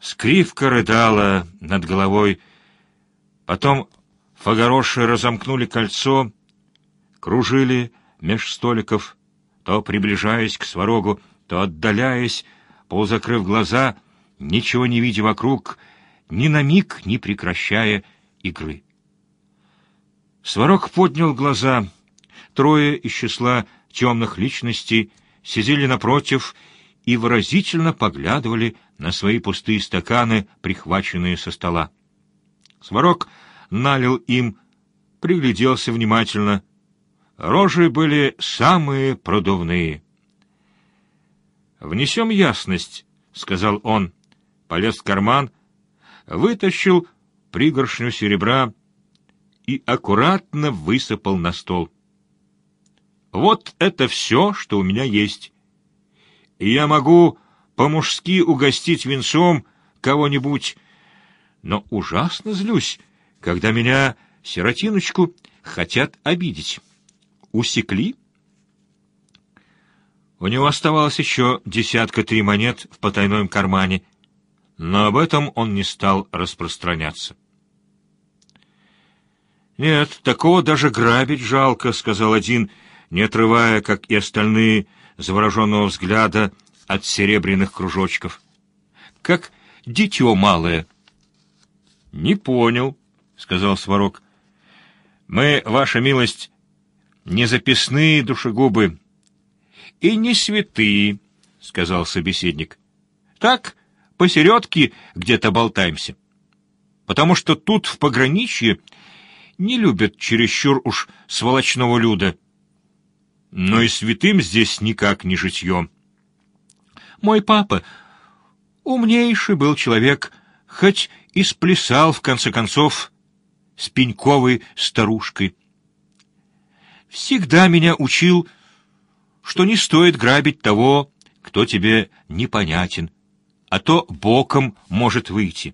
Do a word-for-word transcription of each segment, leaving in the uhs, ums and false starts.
Скрипка рыдала над головой. Потом фагароши разомкнули кольцо, кружили меж столиков, то приближаясь к Сварогу, то отдаляясь, полузакрыв глаза, ничего не видя вокруг, ни на миг не прекращая игры. Сварог поднял глаза. Трое из числа темных личностей сидели напротив и выразительно поглядывали на свои пустые стаканы, прихваченные со стола. Сварог налил им, пригляделся внимательно. Рожи были самые продувные. «Внесем ясность», — сказал он, полез в карман, вытащил пригоршню серебра и аккуратно высыпал на стол. «Вот это все, что у меня есть. И я могу по-мужски угостить венцом кого-нибудь, но ужасно злюсь, когда меня, сиротиночку, хотят обидеть. Усекли?» У него оставалось еще десятка три монет в потайном кармане, но об этом он не стал распространяться. «Нет, такого даже грабить жалко», — сказал один, не отрывая, как и остальные, завороженного взгляда от серебряных кружочков. «Как дитё малое». «Не понял», — сказал Сварог. «Мы, ваша милость, не записные душегубы и не святые», — сказал собеседник. «Так, посередке где-то болтаемся. Потому что тут, в пограничье, не любят чересчур уж сволочного люда. Но и святым здесь никак не житье. Мой папа умнейший был человек, хоть и сплясал, в конце концов, с пеньковой старушкой. Всегда меня учил, что не стоит грабить того, кто тебе непонятен, а то боком может выйти».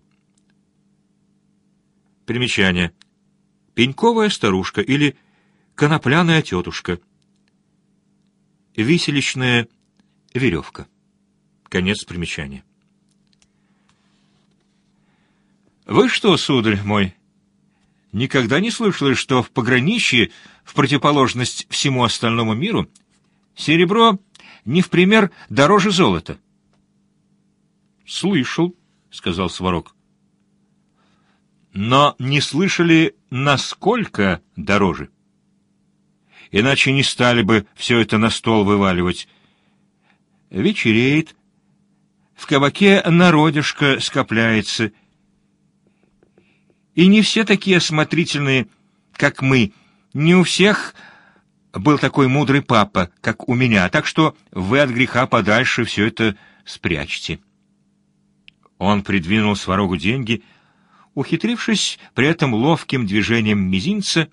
Примечание. Пеньковая старушка или конопляная тетушка. Виселичная веревка. Конец примечания. «Вы что, сударь мой, никогда не слышали, что в пограничье, в противоположность всему остальному миру, серебро не в пример дороже золота?» «Слышал», — сказал Сварог. «Но не слышали, насколько дороже. Иначе не стали бы все это на стол вываливать. Вечереет, в кабаке народишко скопляется, и не все такие осмотрительные, как мы, не у всех был такой мудрый папа, как у меня, так что вы от греха подальше все это спрячьте». Он придвинул Сварогу деньги, ухитрившись при этом ловким движением мизинца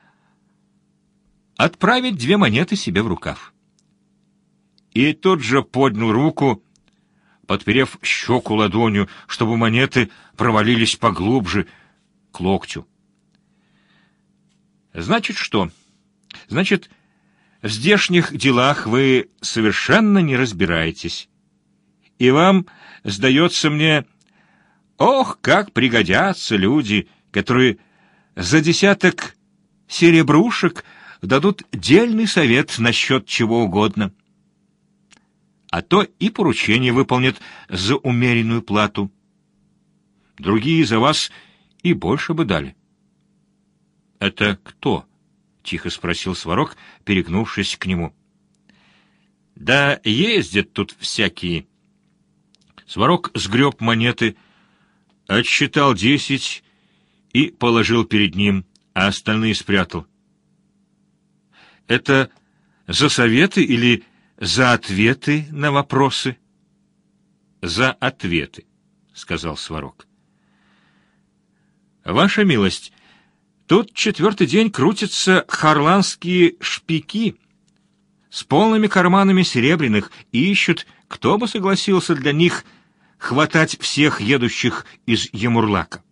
отправить две монеты себе в рукав. И тут же поднял руку, подперев щеку ладонью, чтобы монеты провалились поглубже к локтю. «Значит, что? Значит, в здешних делах вы совершенно не разбираетесь. И вам, сдается мне, ох, как пригодятся люди, которые за десяток серебрушек дадут дельный совет насчет чего угодно. А то и поручение выполнят за умеренную плату. Другие за вас и больше бы дали». «Это кто?» — тихо спросил Сварог, перегнувшись к нему. «Да ездят тут всякие». Сварог сгреб монеты, отсчитал десять и положил перед ним, а остальные спрятал. «Это за советы или за ответы на вопросы?» «За ответы», — сказал Сварог. «Ваша милость, тут четвертый день крутятся харландские шпики с полными карманами серебряных и ищут, кто бы согласился для них хватать всех едущих из Емурлака».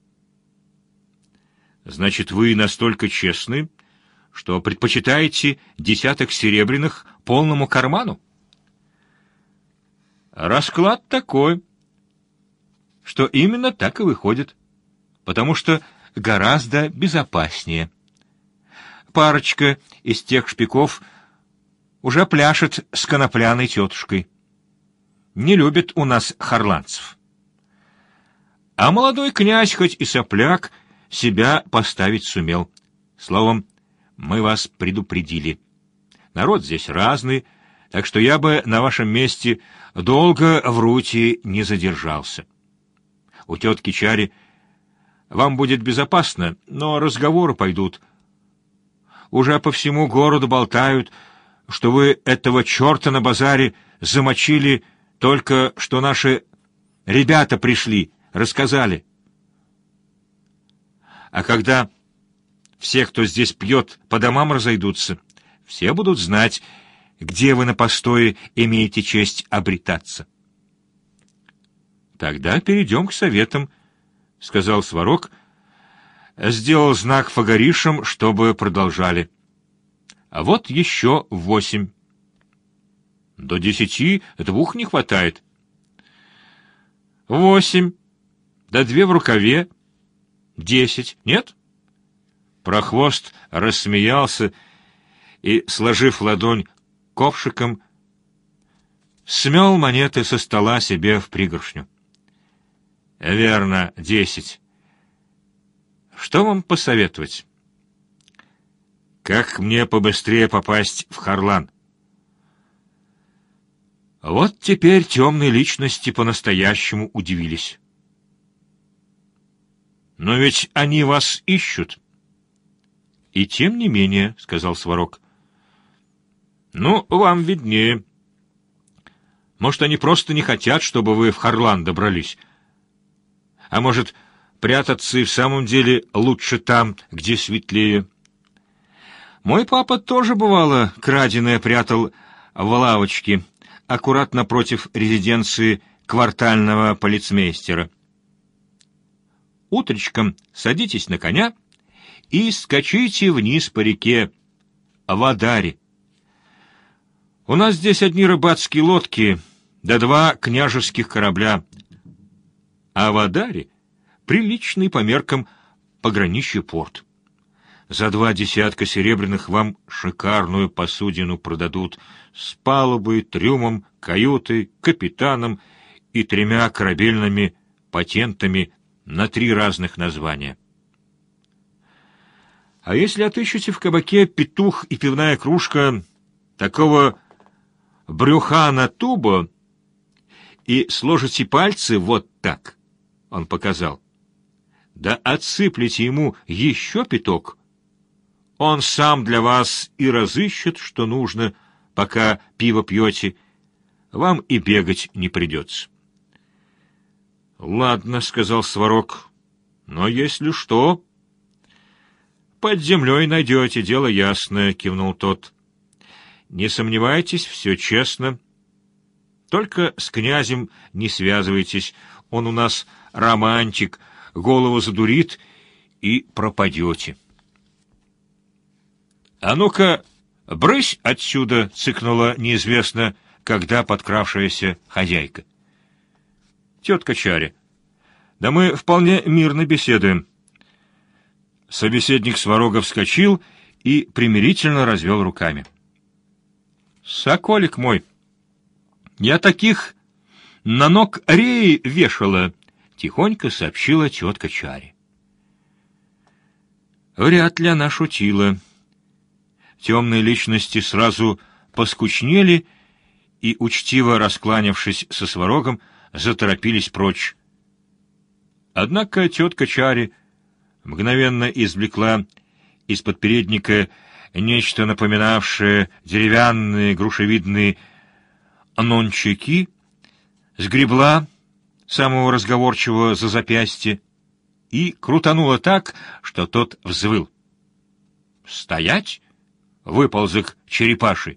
«Значит, вы настолько честны, что предпочитаете десяток серебряных полному карману?» «Расклад такой. что именно так и выходит, потому что гораздо безопаснее. Парочка из тех шпиков уже пляшет с конопляной тетушкой. Не любит у нас харландцев. А молодой князь, хоть и сопляк, себя поставить сумел. Словом, мы вас предупредили. Народ здесь разный, так что я бы на вашем месте долго в Рути не задержался. У тетки Чари вам будет безопасно, но разговоры пойдут. Уже по всему городу болтают, что вы этого черта на базаре замочили, только что наши ребята пришли, рассказали. А когда все, кто здесь пьет, по домам разойдутся, все будут знать, где вы на постое имеете честь обретаться. Тогда перейдем к советам, — сказал Сварог, сделал знак фагаришам, чтобы продолжали. А вот еще восемь. До десяти двух не хватает. Восемь. Да две в рукаве. Десять. Нет? Прохвост рассмеялся и, сложив ладонь ковшиком, смел монеты со стола себе в пригоршню. Верно, десять. Что вам посоветовать? Как мне побыстрее попасть в Харлан? Вот теперь темные личности по-настоящему удивились. Но ведь они вас ищут. И тем не менее, — сказал Сварог. Ну, вам виднее. Может, они просто не хотят, чтобы вы в Харлан добрались. А может, прятаться и в самом деле лучше там, где светлее. Мой папа тоже, бывало, краденое прятал в лавочке, аккуратно против резиденции квартального полицмейстера. Утречком садитесь на коня и скачите вниз по реке, в Адаре. У нас здесь одни рыбацкие лодки, да два княжеских корабля. А в Адаре приличный по меркам пограничье порт. За два десятка серебряных вам шикарную посудину продадут с палубой, трюмом, каютой, капитаном и тремя корабельными патентами на три разных названия. А если отыщете в кабаке петух и пивная кружка такого брюхана туба и сложите пальцы вот так, — он показал, — да отсыплете ему еще пяток, он сам для вас и разыщет, что нужно, пока пиво пьете, вам и бегать не придется. — Ладно, — сказал Сварог, — но если что... — Под землей найдете, дело ясное, — кивнул тот. — Не сомневайтесь, все честно. Только с князем не связывайтесь, он у нас романтик, голову задурит и пропадете. — А ну-ка, брысь отсюда, — цыкнула неизвестно, когда подкравшаяся хозяйка. — Тетка Чаря, да мы вполне мирно беседуем. Собеседник Сварога вскочил и примирительно развел руками. — Соколик мой, я таких на ног реи вешала, — тихонько сообщила тетка Чари. Вряд ли она шутила. Темные личности сразу поскучнели и, учтиво раскланявшись со Сварогом, заторопились прочь. Однако тетка Чари мгновенно извлекла из-под передника нечто напоминавшее деревянные грушевидные нончаки, сгребла самого разговорчивого за запястье и крутанула так, что тот взвыл. «Стоять!» — выползок черепаши.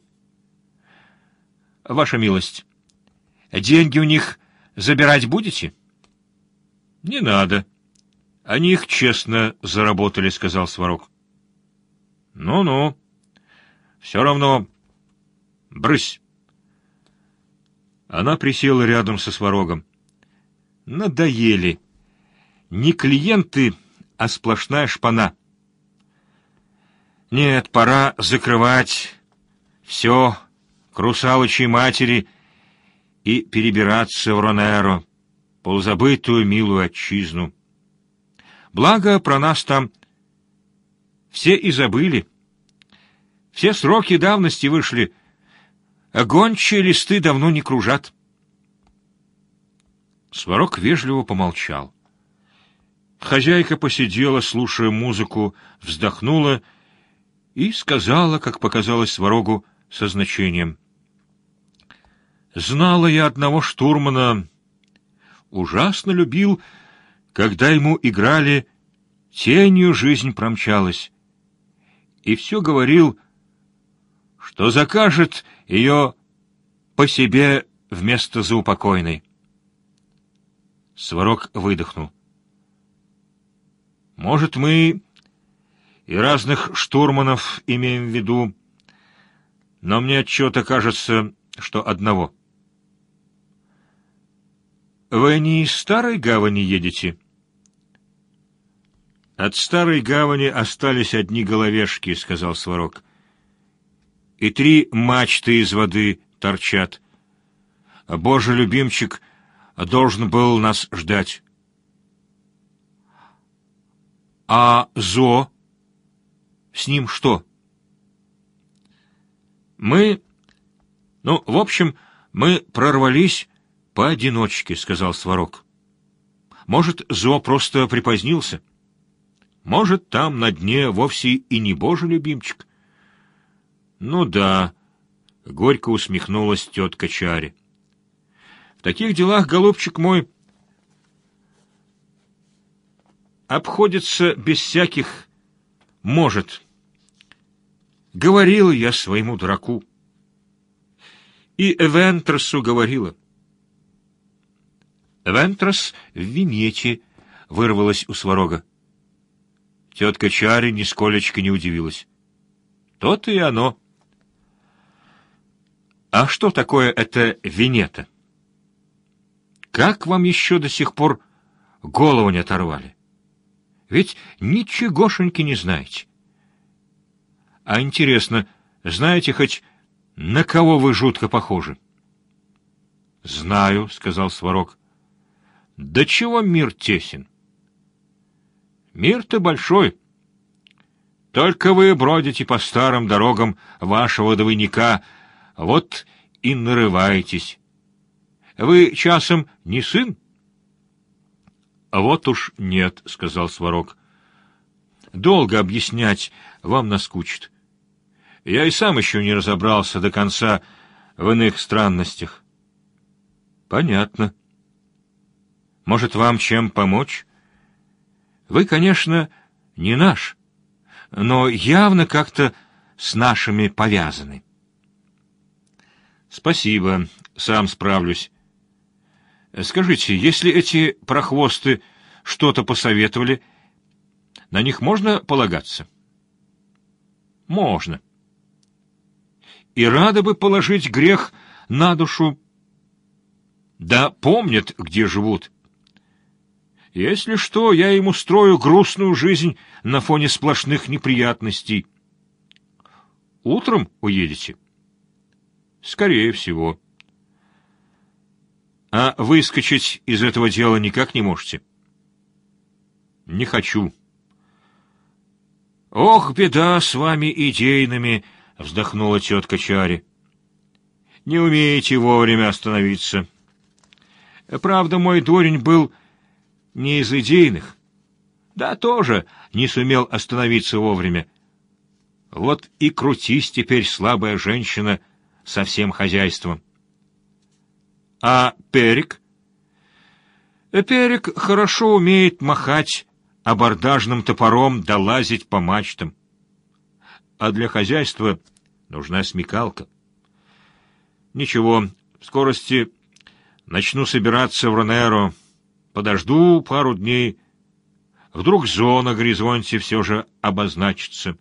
«Ваша милость, деньги у них забирать будете?» «Не надо. Они их честно заработали», — сказал Сварог. «Ну-ну. Все равно. Брысь». Она присела рядом со Сварогом. Надоели. Не клиенты, а сплошная шпана. Нет, пора закрывать все к русалочьей матери и перебираться в Ронеро, полузабытую милую отчизну. Благо, про нас там все и забыли. Все сроки давности вышли, а гончие листы давно не кружат. Сварог вежливо помолчал. Хозяйка посидела, слушая музыку, вздохнула и сказала, как показалось Сварогу, со значением: «Знала я одного штурмана, ужасно любил, когда ему играли «Тенью жизнь промчалась», и все говорил, что закажет ее по себе вместо заупокойной». Сварог выдохнул. «Может, мы и разных штурманов имеем в виду, но мне отчего-то кажется, что одного». «Вы не из Старой Гавани едете?» «От Старой Гавани остались одни головешки», — сказал Сварог. «И три мачты из воды торчат. Божий любимчик должен был нас ждать». «А Зо? С ним что?» «Мы... Ну, в общем, мы прорвались поодиночке», — сказал Сварог. «Может, Зо просто припозднился? Может, там на дне вовсе и не Божий любимчик?» «Ну да», — горько усмехнулась тетка Чари. «В таких делах, голубчик мой, обходится без всяких «может». Говорила я своему дураку. И Эвентросу говорила». «Эвентрос в Венете», — вырвалось у Сварога. Тетка Чари нисколечко не удивилась. То-то и оно. «А что такое это Венета? Как вам еще до сих пор голову не оторвали? Ведь ничегошеньки не знаете. А интересно, знаете хоть, на кого вы жутко похожи?» «Знаю», — сказал Сварог. «Да чего мир тесен?» «Мир-то большой. Только вы бродите по старым дорогам вашего двойника, вот и нарываетесь. Вы часом не сын?» «Вот уж нет», — сказал Сварог. «Долго объяснять вам наскучит. Я и сам еще не разобрался до конца в иных странностях». «Понятно. Может, вам чем помочь? Вы, конечно, не наш, но явно как-то с нашими повязаны». «Спасибо, сам справлюсь. Скажите, если эти прохвосты что-то посоветовали, на них можно полагаться?» «Можно. И рады бы положить грех на душу. Да помнят, где живут. Если что, я им устрою грустную жизнь на фоне сплошных неприятностей. Утром уедете?» «Скорее всего». «А выскочить из этого дела никак не можете?» «Не хочу». «Ох, беда с вами идейными», — вздохнула тетка Чари. «Не умеете вовремя остановиться. Правда, мой дурень был не из идейных. Да, тоже не сумел остановиться вовремя. Вот и крутись теперь, слабая женщина, со всем хозяйством». «А Перик?» «Перик хорошо умеет махать абордажным топором да лазить по мачтам. А для хозяйства нужна смекалка. Ничего, в скорости начну собираться в Ронеро, подожду пару дней. Вдруг зона на горизонте все же обозначится.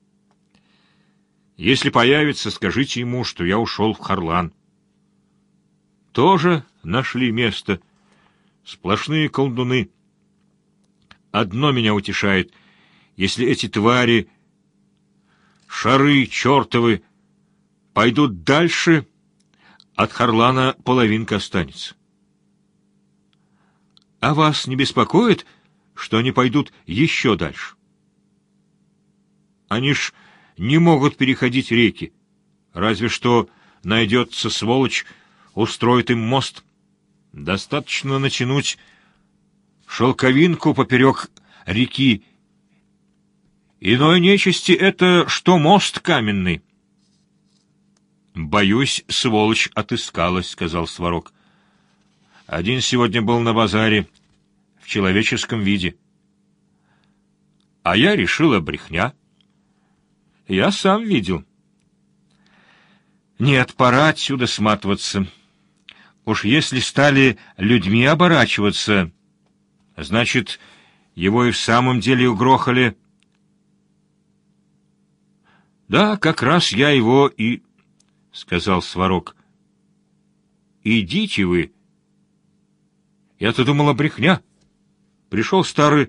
Если появится, скажите ему, что я ушел в Харлан». «Тоже нашли место?» Сплошные колдуны. Одно меня утешает. Если эти твари, шары чертовы, пойдут дальше, от Харлана половинка останется. А вас не беспокоит, что они пойдут еще дальше? Они ж не могут переходить реки. Разве что найдется сволочь, устроит им мост. Достаточно натянуть шелковинку поперек реки. Иной нечисти — это что мост каменный. «Боюсь, сволочь отыскалась», — сказал Сварог. «Один сегодня был на базаре, в человеческом виде. А я решила брехня. Я сам видел». «Нет, пора отсюда сматываться. Уж если стали людьми оборачиваться, значит, его и в самом деле угрохали». «Да, как раз я его и...» — сказал Сварог. «Идите вы. Я-то думала, брехня. Пришел старый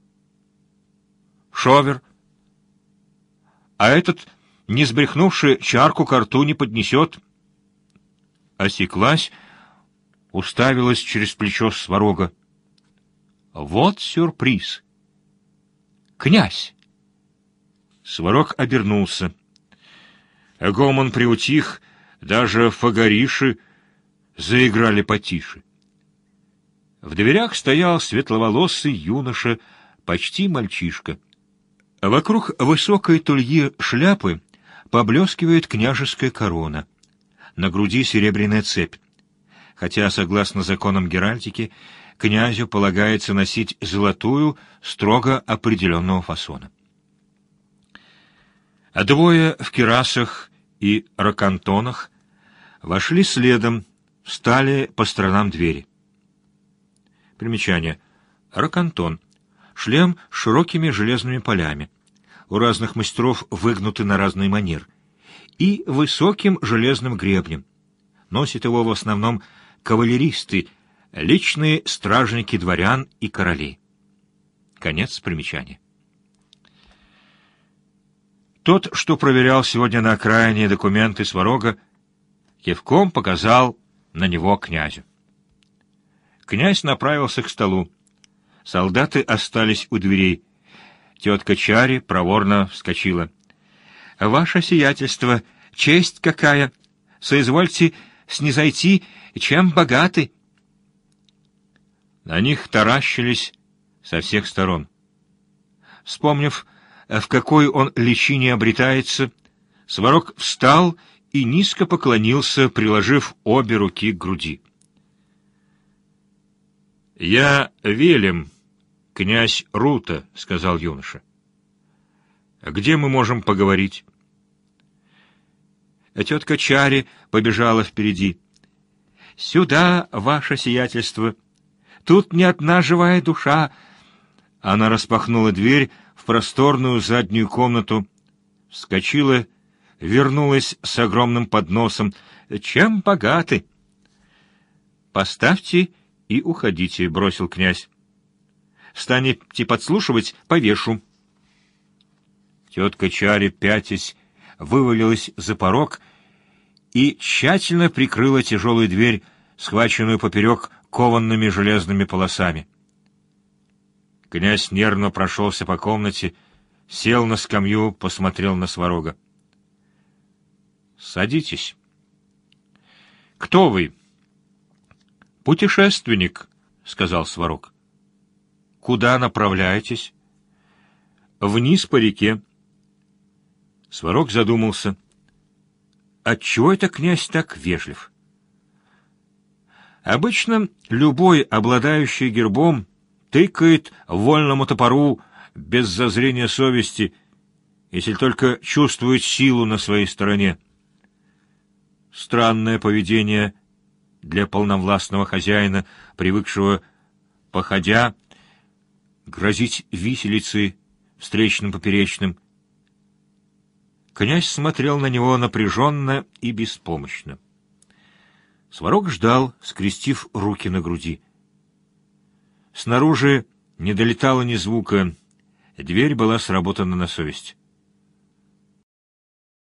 шовер, а этот, не сбрехнувший, чарку ко рту не поднесет». Осеклась, уставилась через плечо Сварога. «Вот сюрприз! Князь!» Сварог обернулся. Гомон приутих, даже фагариши заиграли потише. В дверях стоял светловолосый юноша, почти мальчишка. Вокруг высокой тульи шляпы поблескивает княжеская корона. На груди серебряная цепь. Хотя, согласно законам геральдики, князю полагается носить золотую, строго определенного фасона. А двое в кирасах и ракантонах вошли следом, встали по сторонам двери. Примечание. Ракантон. Шлем с широкими железными полями. У разных мастеров выгнуты на разный манер. И высоким железным гребнем. Носят его в основном кавалеристы, личные стражники дворян и королей. Конец примечания. Тот, что проверял сегодня на окраине документы Сварога, кивком показал на него князю. Князь направился к столу. Солдаты остались у дверей. Тетка Чари проворно вскочила. — Ваше сиятельство, честь какая! Соизвольте снизойти, чем богаты! На них таращились со всех сторон. Вспомнив, в какой он личине обретается, Сварог встал и низко поклонился, приложив обе руки к груди. — Я Велем, князь Рута, — сказал юноша. — Где мы можем поговорить? Тетка Чари побежала впереди. — Сюда, ваше сиятельство. Тут не одна живая душа. Она распахнула дверь в просторную заднюю комнату, вскочила, вернулась с огромным подносом. Чем богаты? — Поставьте и уходите, — бросил князь. — Станете подслушивать — повешу. Тетка Чари, пятясь, вывалилась за порог и тщательно прикрыла тяжелую дверь, схваченную поперек кованными железными полосами. Князь нервно прошелся по комнате, сел на скамью, посмотрел на Сварога. — Садитесь. — Кто вы? — Путешественник, — сказал Сварог. — Куда направляетесь? — Вниз по реке. Сварог задумался. Отчего это князь так вежлив? Обычно любой, обладающий гербом, тыкает вольному топору без зазрения совести, если только чувствует силу на своей стороне. Странное поведение для полновластного хозяина, привыкшего, походя, грозить виселицей встречным поперечным. Князь смотрел на него напряженно и беспомощно. Сварог ждал, скрестив руки на груди. Снаружи не долетало ни звука. Дверь была сработана на совесть.